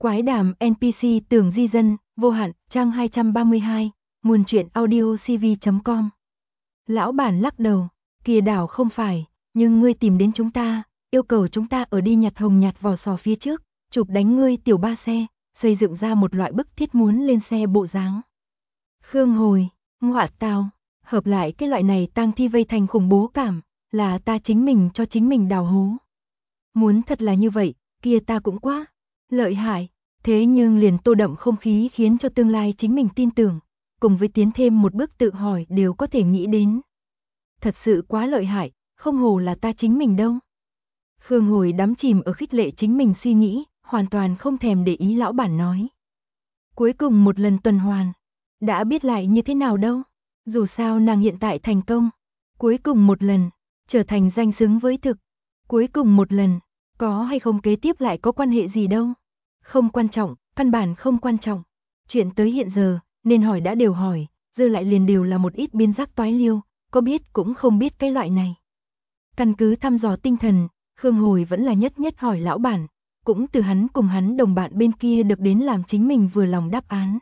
Quái đàm NPC Tưởng Di Dân, vô hạn, trang 232, nguồn truyện audio cv.com. Lão bản lắc đầu, kìa đảo không phải, nhưng ngươi tìm đến chúng ta, yêu cầu chúng ta ở đi nhặt hồng nhặt vỏ sò phía trước, chụp đánh ngươi tiểu ba xe, xây dựng ra một loại bức thiết muốn lên xe bộ dáng. Khương Hồi, ngọa tào, hợp lại cái loại này tang thi vây thành khủng bố cảm, là ta chính mình cho chính mình đào hố. Muốn thật là như vậy, kia ta cũng quá lợi hại, thế nhưng liền tô đậm không khí khiến cho tương lai chính mình tin tưởng, cùng với tiến thêm một bước tự hỏi đều có thể nghĩ đến. Thật sự quá lợi hại, không hồ là ta chính mình đâu. Khương Hồi đắm chìm ở khích lệ chính mình suy nghĩ, hoàn toàn không thèm để ý lão bản nói. Cuối cùng một lần tuần hoàn, đã biết lại như thế nào đâu, dù sao nàng hiện tại thành công. Cuối cùng một lần, trở thành danh xứng với thực. Cuối cùng một lần, có hay không kế tiếp lại có quan hệ gì đâu. Không quan trọng, căn bản không quan trọng. Chuyện tới hiện giờ, nên hỏi đã đều hỏi, dư lại liền đều là một ít biên giác toái liêu, có biết cũng không biết cái loại này. Căn cứ thăm dò tinh thần, Khương Hồi vẫn là nhất nhất hỏi lão bản, cũng từ hắn cùng hắn đồng bạn bên kia được đến làm chính mình vừa lòng đáp án.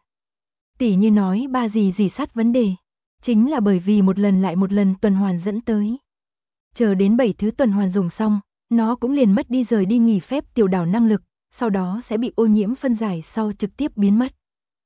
Tỉ như nói ba gì sát vấn đề, chính là bởi vì một lần lại một lần tuần hoàn dẫn tới. Chờ đến 7 thứ tuần hoàn dùng xong, nó cũng liền mất đi rời đi nghỉ phép tiểu đảo năng lực, sau đó sẽ bị ô nhiễm phân giải sau trực tiếp biến mất.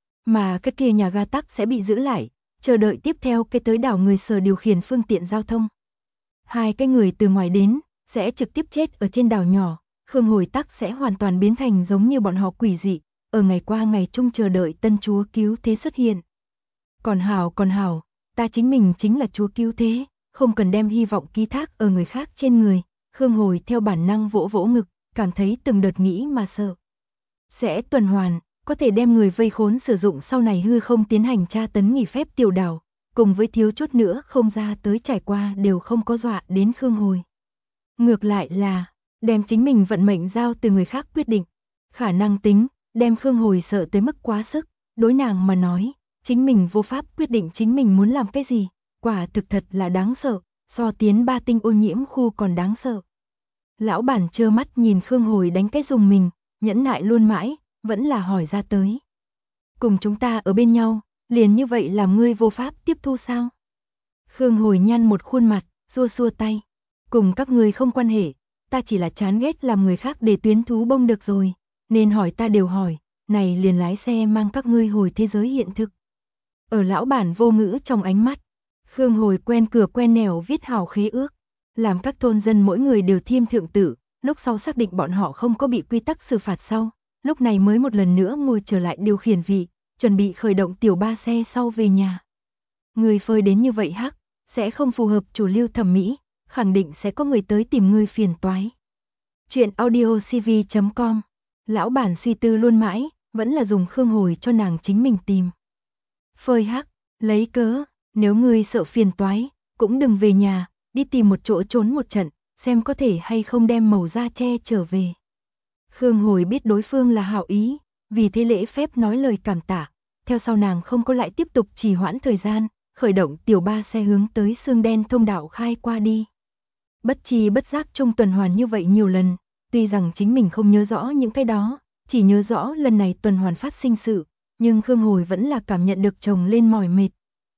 Mà cái kia nhà ga tắc sẽ bị giữ lại, chờ đợi tiếp theo cái tới đảo người sở điều khiển phương tiện giao thông. Hai cái người từ ngoài đến, sẽ trực tiếp chết ở trên đảo nhỏ, Khương Hồi tắc sẽ hoàn toàn biến thành giống như bọn họ quỷ dị, ở ngày qua ngày chung chờ đợi tân chúa cứu thế xuất hiện. Còn hảo, ta chính mình chính là chúa cứu thế, không cần đem hy vọng ký thác ở người khác trên người. Khương Hồi theo bản năng vỗ vỗ ngực, cảm thấy từng đợt nghĩ mà sợ. Sẽ tuần hoàn, có thể đem người vây khốn sử dụng sau này hư không tiến hành tra tấn nghỉ phép tiểu đảo, cùng với thiếu chút nữa không ra tới trải qua đều không có dọa đến Khương Hồi. Ngược lại là, đem chính mình vận mệnh giao từ người khác quyết định. Khả năng tính, đem Khương Hồi sợ tới mức quá sức, đối nàng mà nói, chính mình vô pháp quyết định chính mình muốn làm cái gì, quả thực thật là đáng sợ, so tiến 3 tinh ô nhiễm khu còn đáng sợ. Lão bản trơ mắt nhìn Khương Hồi đánh cái dùng mình, nhẫn nại luôn mãi, vẫn là hỏi ra tới. Cùng chúng ta ở bên nhau, liền như vậy làm ngươi vô pháp tiếp thu sao? Khương Hồi nhăn một khuôn mặt, xua tay. Cùng các ngươi không quan hệ, ta chỉ là chán ghét làm người khác để tuyến thú bông được rồi, nên hỏi ta đều hỏi, này liền lái xe mang các ngươi hồi thế giới hiện thực. Ở lão bản vô ngữ trong ánh mắt, Khương Hồi quen cửa quen nẻo viết hảo khế ước, làm các thôn dân mỗi người đều thiêm thượng tử, lúc sau xác định bọn họ không có bị quy tắc xử phạt sau, lúc này mới một lần nữa ngồi trở lại điều khiển vị, chuẩn bị khởi động tiểu ba xe sau về nhà. Người phơi đến như vậy hắc, sẽ không phù hợp chủ lưu thẩm mỹ, khẳng định sẽ có người tới tìm người phiền toái. Chuyện audio cv.com. Lão bản suy tư luôn mãi, vẫn là dùng Khương Hồi cho nàng chính mình tìm. Phơi hắc, lấy cớ, nếu ngươi sợ phiền toái, cũng đừng về nhà, đi tìm một chỗ trốn một trận, xem có thể hay không đem màu da che trở về. Khương Hồi biết đối phương là hảo ý, vì thế lễ phép nói lời cảm tạ, theo sau nàng không có lại tiếp tục trì hoãn thời gian, khởi động tiểu ba xe hướng tới xương đen thông đạo khai qua đi. Bất tri bất giác trong tuần hoàn như vậy nhiều lần, tuy rằng chính mình không nhớ rõ những cái đó, chỉ nhớ rõ lần này tuần hoàn phát sinh sự, nhưng Khương Hồi vẫn là cảm nhận được chồng lên mỏi mệt.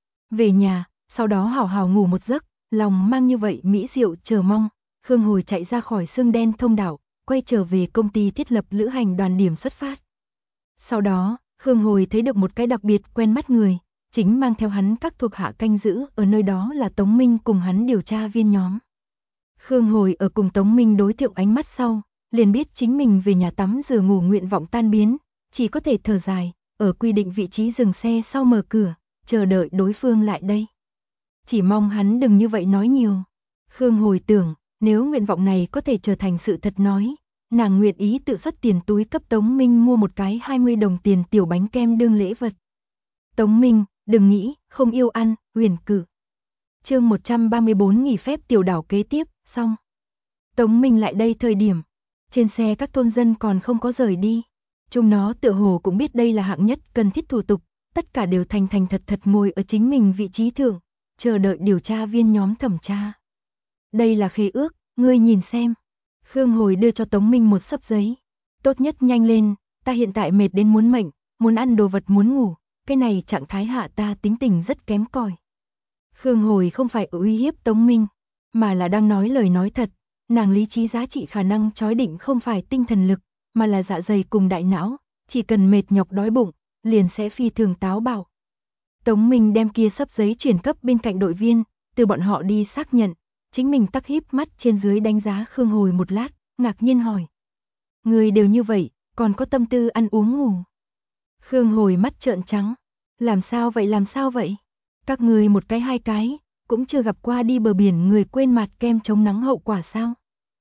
Về nhà, sau đó hảo hảo ngủ một giấc, lòng mang như vậy mỹ diệu chờ mong, Khương Hồi chạy ra khỏi xương đen thông đạo, quay trở về công ty thiết lập lữ hành đoàn điểm xuất phát. Sau đó, Khương Hồi thấy được một cái đặc biệt quen mắt người, chính mang theo hắn các thuộc hạ canh giữ ở nơi đó là Tống Minh cùng hắn điều tra viên nhóm. Khương Hồi ở cùng Tống Minh đối thượng ánh mắt sau, liền biết chính mình về nhà tắm rửa ngủ nguyện vọng tan biến, chỉ có thể thở dài, ở quy định vị trí dừng xe sau mở cửa, chờ đợi đối phương lại đây. Chỉ mong hắn đừng như vậy nói nhiều. Khương Hồi tưởng, nếu nguyện vọng này có thể trở thành sự thật nói, nàng nguyện ý tự xuất tiền túi cấp Tống Minh mua một cái 20 đồng tiền tiểu bánh kem đương lễ vật. Tống Minh, đừng nghĩ, không yêu ăn, huyền cử. Chương 134 nghỉ phép tiểu đảo kế tiếp, xong. Tống Minh lại đây thời điểm, trên xe các thôn dân còn không có rời đi. Chúng nó tựa hồ cũng biết đây là hạng nhất cần thiết thủ tục, tất cả đều thành thật ngồi ở chính mình vị trí thượng, chờ đợi điều tra viên nhóm thẩm tra. Đây là khế ước, ngươi nhìn xem. Khương Hồi đưa cho Tống Minh một xấp giấy. Tốt nhất nhanh lên, ta hiện tại mệt đến muốn mệnh, muốn ăn đồ vật muốn ngủ, cái này trạng thái hạ ta tính tình rất kém cỏi. Khương Hồi không phải uy hiếp Tống Minh, mà là đang nói lời nói thật, nàng lý trí giá trị khả năng chói định không phải tinh thần lực, mà là dạ dày cùng đại não, chỉ cần mệt nhọc đói bụng, liền sẽ phi thường táo bạo. Tống Minh đem kia sấp giấy chuyển cấp bên cạnh đội viên, từ bọn họ đi xác nhận, chính mình tắc híp mắt trên dưới đánh giá Khương Hồi một lát, ngạc nhiên hỏi. Người đều như vậy, còn có tâm tư ăn uống ngủ. Khương Hồi mắt trợn trắng, làm sao vậy? Các người một cái hai cái, cũng chưa gặp qua đi bờ biển người quên mặt kem chống nắng hậu quả sao?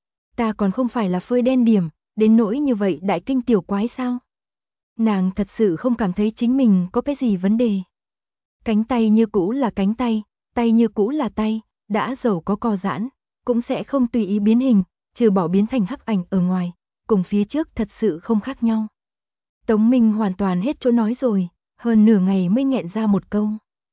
Ta còn không phải là phơi đen điểm, đến nỗi như vậy đại kinh tiểu quái sao? Nàng thật sự không cảm thấy chính mình có cái gì vấn đề. Cánh tay như cũ là cánh tay, tay như cũ là tay, đã dầu có co giãn, cũng sẽ không tùy ý biến hình, trừ bỏ biến thành hắc ảnh ở ngoài, cùng phía trước thật sự không khác nhau. Tống Minh hoàn toàn hết chỗ nói rồi, hơn nửa ngày mới nghẹn ra một câu.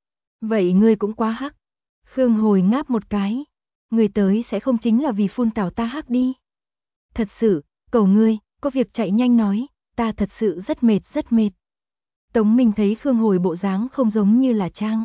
Vậy ngươi cũng quá hắc. Khương Hồi ngáp một cái. Ngươi tới sẽ không chính là vì phun tảo ta hắc đi. Thật sự, cầu ngươi, có việc chạy nhanh nói, ta thật sự rất mệt. Tống Minh thấy Khương Hồi bộ dáng không giống như là trang.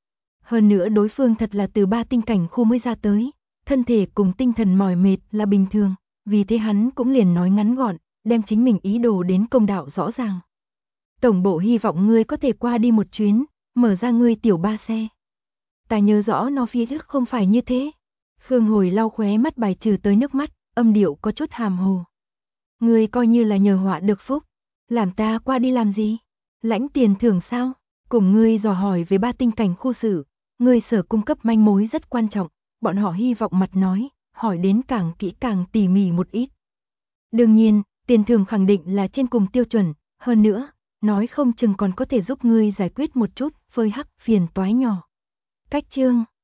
Hơn nữa đối phương thật là từ 3 tinh cảnh khu mới ra tới, thân thể cùng tinh thần mỏi mệt là bình thường, vì thế hắn cũng liền nói ngắn gọn, đem chính mình ý đồ đến công đạo rõ ràng. Tổng bộ hy vọng ngươi có thể qua đi một chuyến, mở ra ngươi tiểu ba xe. Ta nhớ rõ nó phía trước không phải như thế. Khương Hồi lau khóe mắt bài trừ tới nước mắt, âm điệu có chút hàm hồ. Ngươi coi như là nhờ họa được phúc, làm ta qua đi làm gì? Lãnh tiền thưởng sao? Cùng ngươi dò hỏi về 3 tinh cảnh khu sự, ngươi sở cung cấp manh mối rất quan trọng, bọn họ hy vọng mặt nói, hỏi đến càng kỹ càng tỉ mỉ một ít. Đương nhiên, tiền thưởng khẳng định là trên cùng tiêu chuẩn, hơn nữa, nói không chừng còn có thể giúp ngươi giải quyết một chút phơi hắc phiền toái nhỏ. Cách chương